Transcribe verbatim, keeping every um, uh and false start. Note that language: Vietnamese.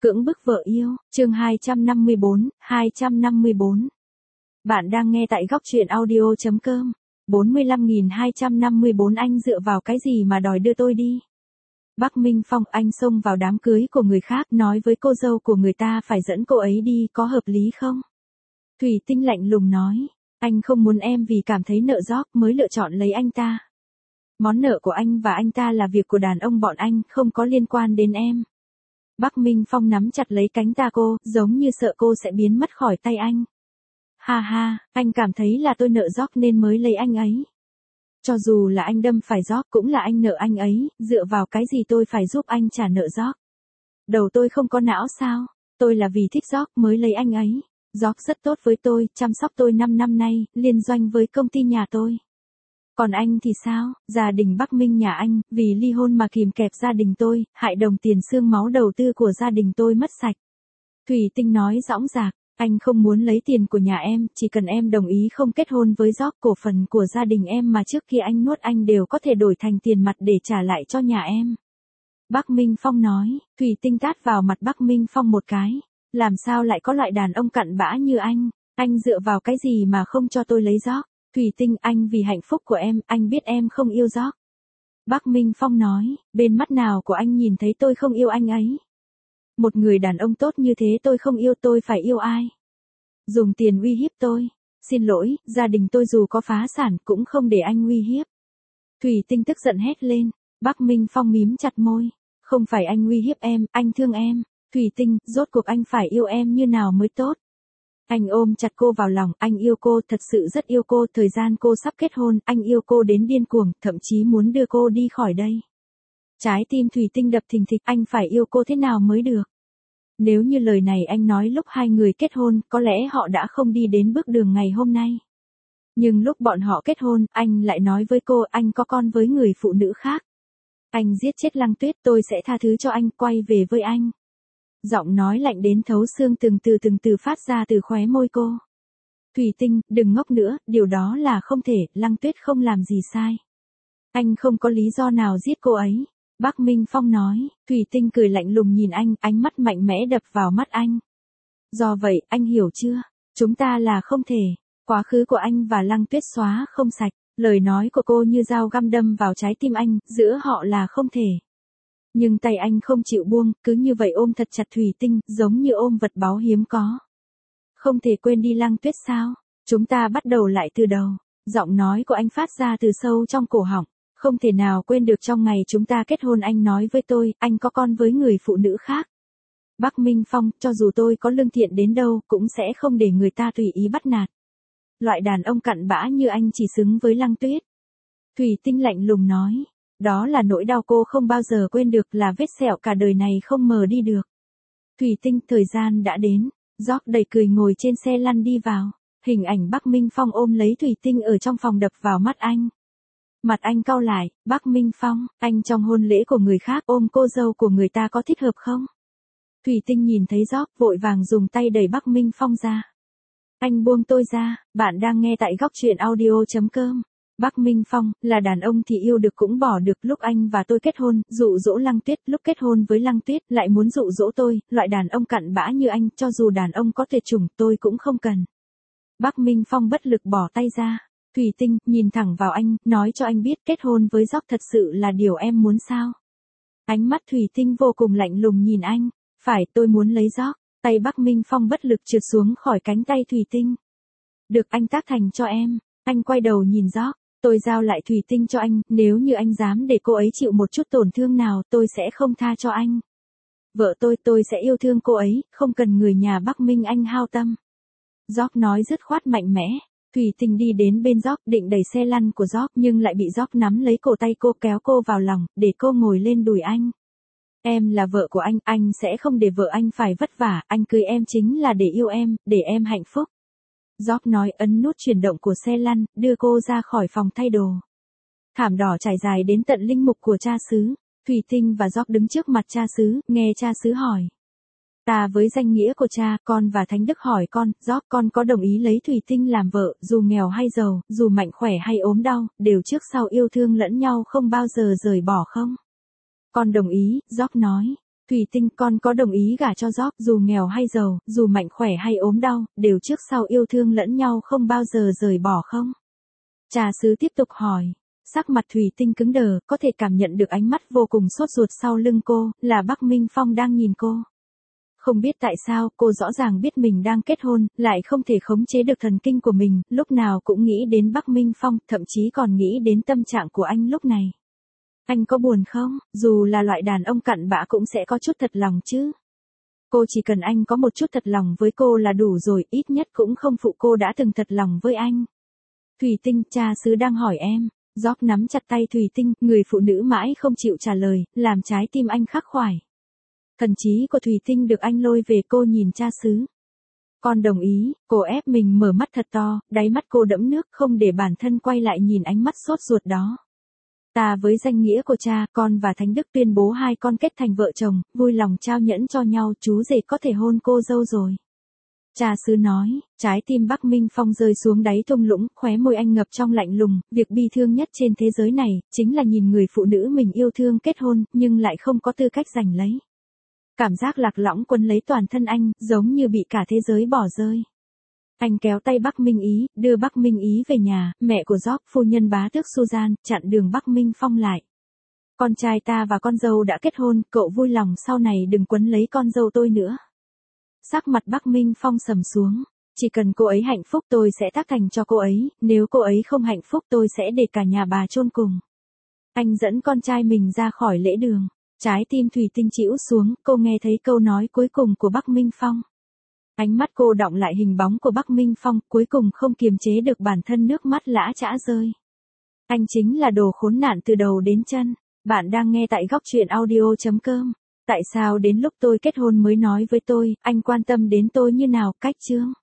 Cưỡng bức vợ yêu, chương hai trăm năm mươi bốn, hai trăm năm mươi bốn. Bạn đang nghe tại góc truyện audio chấm com. bốn mươi lăm nghìn hai trăm năm mươi bốn Anh dựa vào cái gì mà đòi đưa tôi đi? Bắc Minh Phong, anh xông vào đám cưới của người khác, nói với cô dâu của người ta phải dẫn cô ấy đi, có hợp lý không? Thủy Tinh lạnh lùng nói, anh không muốn em vì cảm thấy nợ gióc mới lựa chọn lấy anh ta. Món nợ của anh và anh ta là việc của đàn ông bọn anh, không có liên quan đến em. Bắc Minh Phong nắm chặt lấy cánh tay cô, giống như sợ cô sẽ biến mất khỏi tay anh. Ha ha, anh cảm thấy là tôi nợ gióc nên mới lấy anh ấy. Cho dù là anh đâm phải gióc cũng là anh nợ anh ấy, dựa vào cái gì tôi phải giúp anh trả nợ gióc? Đầu tôi không có não sao? Tôi là vì thích gióc mới lấy anh ấy. Gióc rất tốt với tôi, chăm sóc tôi năm năm nay, liên doanh với công ty nhà tôi. Còn anh thì sao? Gia đình Bắc Minh nhà anh, vì ly hôn mà kìm kẹp gia đình tôi, hại đồng tiền xương máu đầu tư của gia đình tôi mất sạch. Thủy Tinh nói dõng dạc, anh không muốn lấy tiền của nhà em, chỉ cần em đồng ý không kết hôn với gióc, cổ phần của gia đình em mà trước khi anh nuốt anh đều có thể đổi thành tiền mặt để trả lại cho nhà em. Bắc Minh Phong nói, Thủy Tinh tát vào mặt Bắc Minh Phong một cái. Làm sao lại có loại đàn ông cặn bã như anh? Anh dựa vào cái gì mà không cho tôi lấy gióc? Thủy Tinh, anh vì hạnh phúc của em, anh biết em không yêu gióc. Bắc Minh Phong nói, bên mắt nào của anh nhìn thấy tôi không yêu anh ấy? Một người đàn ông tốt như thế tôi không yêu, tôi phải yêu ai? Dùng tiền uy hiếp tôi. Xin lỗi, gia đình tôi dù có phá sản cũng không để anh uy hiếp. Thủy Tinh tức giận hét lên. Bắc Minh Phong mím chặt môi. Không phải anh uy hiếp em, anh thương em. Thủy Tinh, rốt cuộc anh phải yêu em như nào mới tốt? Anh ôm chặt cô vào lòng, anh yêu cô, thật sự rất yêu cô, thời gian cô sắp kết hôn, anh yêu cô đến điên cuồng, thậm chí muốn đưa cô đi khỏi đây. Trái tim Thủy Tinh đập thình thịch, anh phải yêu cô thế nào mới được? Nếu như lời này anh nói lúc hai người kết hôn, có lẽ họ đã không đi đến bước đường ngày hôm nay. Nhưng lúc bọn họ kết hôn, anh lại nói với cô, anh có con với người phụ nữ khác. Anh giết chết Lăng Tuyết, tôi sẽ tha thứ cho anh, quay về với anh. Giọng nói lạnh đến thấu xương từng từ từng từ phát ra từ khóe môi cô. Thủy Tinh, đừng ngốc nữa, điều đó là không thể, Lăng Tuyết không làm gì sai. Anh không có lý do nào giết cô ấy. Bắc Minh Phong nói, Thủy Tinh cười lạnh lùng nhìn anh, ánh mắt mạnh mẽ đập vào mắt anh. Do vậy, anh hiểu chưa? Chúng ta là không thể. Quá khứ của anh và Lăng Tuyết xóa không sạch. Lời nói của cô như dao găm đâm vào trái tim anh, giữa họ là không thể. Nhưng tay anh không chịu buông, cứ như vậy ôm thật chặt Thủy Tinh, giống như ôm vật báu hiếm có. Không thể quên đi Lăng Tuyết sao? Chúng ta bắt đầu lại từ đầu. Giọng nói của anh phát ra từ sâu trong cổ họng. Không thể nào quên được trong ngày chúng ta kết hôn anh nói với tôi, anh có con với người phụ nữ khác. Bắc Minh Phong, cho dù tôi có lương thiện đến đâu, cũng sẽ không để người ta tùy ý bắt nạt. Loại đàn ông cặn bã như anh chỉ xứng với Lăng Tuyết. Thủy Tinh lạnh lùng nói. Đó là nỗi đau cô không bao giờ quên được, là vết sẹo cả đời này không mờ đi được. Thủy Tinh, thời gian đã đến. Gióc đầy cười ngồi trên xe lăn đi vào. Hình ảnh Bắc Minh Phong ôm lấy Thủy Tinh ở trong phòng đập vào mắt anh. Mặt anh cau lại, Bắc Minh Phong, anh trong hôn lễ của người khác ôm cô dâu của người ta có thích hợp không? Thủy Tinh nhìn thấy Gióc vội vàng dùng tay đẩy Bắc Minh Phong ra. Anh buông tôi ra, bạn đang nghe tại góc truyện audio chấm com. Bắc Minh Phong, là đàn ông thì yêu được cũng bỏ được, lúc anh và tôi kết hôn, dụ dỗ Lăng Tuyết, lúc kết hôn với Lăng Tuyết, lại muốn dụ dỗ tôi, loại đàn ông cặn bã như anh, cho dù đàn ông có tuyệt chủng, tôi cũng không cần. Bắc Minh Phong bất lực bỏ tay ra. Thủy Tinh, nhìn thẳng vào anh, nói cho anh biết kết hôn với Gióc thật sự là điều em muốn sao? Ánh mắt Thủy Tinh vô cùng lạnh lùng nhìn anh. Phải, tôi muốn lấy Gióc. Tay Bắc Minh Phong bất lực trượt xuống khỏi cánh tay Thủy Tinh. Được, anh tác thành cho em. Anh quay đầu nhìn Gióc. Tôi giao lại Thủy Tinh cho anh, nếu như anh dám để cô ấy chịu một chút tổn thương nào, tôi sẽ không tha cho anh. Vợ tôi, tôi sẽ yêu thương cô ấy, không cần người nhà Bắc Minh anh hao tâm. Gióc nói dứt khoát mạnh mẽ. Thủy Tinh đi đến bên Gióc định đẩy xe lăn của Gióc nhưng lại bị Gióc nắm lấy cổ tay cô, kéo cô vào lòng, để cô ngồi lên đùi anh. Em là vợ của anh, anh sẽ không để vợ anh phải vất vả, anh cưới em chính là để yêu em, để em hạnh phúc. Gióc nói, ấn nút chuyển động của xe lăn, đưa cô ra khỏi phòng thay đồ. Thảm đỏ trải dài đến tận linh mục của cha xứ. Thủy Tinh và Gióc đứng trước mặt cha xứ, nghe cha xứ hỏi. Ta với danh nghĩa của cha, con và Thánh Đức hỏi con, Gióc, con có đồng ý lấy Thủy Tinh làm vợ, dù nghèo hay giàu, dù mạnh khỏe hay ốm đau, đều trước sau yêu thương lẫn nhau không bao giờ rời bỏ không? Con đồng ý, Gióc nói. Thủy Tinh, con có đồng ý gả cho Job, dù nghèo hay giàu, dù mạnh khỏe hay ốm đau, đều trước sau yêu thương lẫn nhau không bao giờ rời bỏ không? Trà sứ tiếp tục hỏi. Sắc mặt Thủy Tinh cứng đờ, có thể cảm nhận được ánh mắt vô cùng sốt ruột sau lưng cô, là Bắc Minh Phong đang nhìn cô. Không biết tại sao, cô rõ ràng biết mình đang kết hôn, lại không thể khống chế được thần kinh của mình, lúc nào cũng nghĩ đến Bắc Minh Phong, thậm chí còn nghĩ đến tâm trạng của anh lúc này. Anh có buồn không? Dù là loại đàn ông cặn bã cũng sẽ có chút thật lòng chứ. Cô chỉ cần anh có một chút thật lòng với cô là đủ rồi, ít nhất cũng không phụ cô đã từng thật lòng với anh. Thủy Tinh, cha xứ đang hỏi em. Job nắm chặt tay Thủy Tinh, người phụ nữ mãi không chịu trả lời, làm trái tim anh khắc khoải. Thần trí của Thủy Tinh được anh lôi về, cô nhìn cha xứ. Con đồng ý, cô ép mình mở mắt thật to, đáy mắt cô đẫm nước, không để bản thân quay lại nhìn ánh mắt sốt ruột đó. Ta với danh nghĩa của cha, con và Thánh Đức tuyên bố hai con kết thành vợ chồng, vui lòng trao nhẫn cho nhau, chú rể có thể hôn cô dâu rồi. Cha xứ nói, trái tim Bắc Minh Phong rơi xuống đáy thung lũng, khóe môi anh ngập trong lạnh lùng, việc bi thương nhất trên thế giới này, chính là nhìn người phụ nữ mình yêu thương kết hôn, nhưng lại không có tư cách giành lấy. Cảm giác lạc lõng quấn lấy toàn thân anh, giống như bị cả thế giới bỏ rơi. Anh kéo tay Bắc Minh Ý, đưa Bắc Minh Ý về nhà, mẹ của Job, phu nhân bá tước Susan, chặn đường Bắc Minh Phong lại. Con trai ta và con dâu đã kết hôn, cậu vui lòng sau này đừng quấn lấy con dâu tôi nữa. Sắc mặt Bắc Minh Phong sầm xuống. Chỉ cần cô ấy hạnh phúc tôi sẽ tác thành cho cô ấy, nếu cô ấy không hạnh phúc tôi sẽ để cả nhà bà chôn cùng. Anh dẫn con trai mình ra khỏi lễ đường. Trái tim Thủy Tinh chĩu xuống, cô nghe thấy câu nói cuối cùng của Bắc Minh Phong. Ánh mắt cô đọng lại hình bóng của Bắc Minh Phong, cuối cùng không kiềm chế được bản thân nước mắt lã chã rơi. Anh chính là đồ khốn nạn từ đầu đến chân. Bạn đang nghe tại góc truyện audio chấm com. Tại sao đến lúc tôi kết hôn mới nói với tôi, anh quan tâm đến tôi như nào? Cách chương.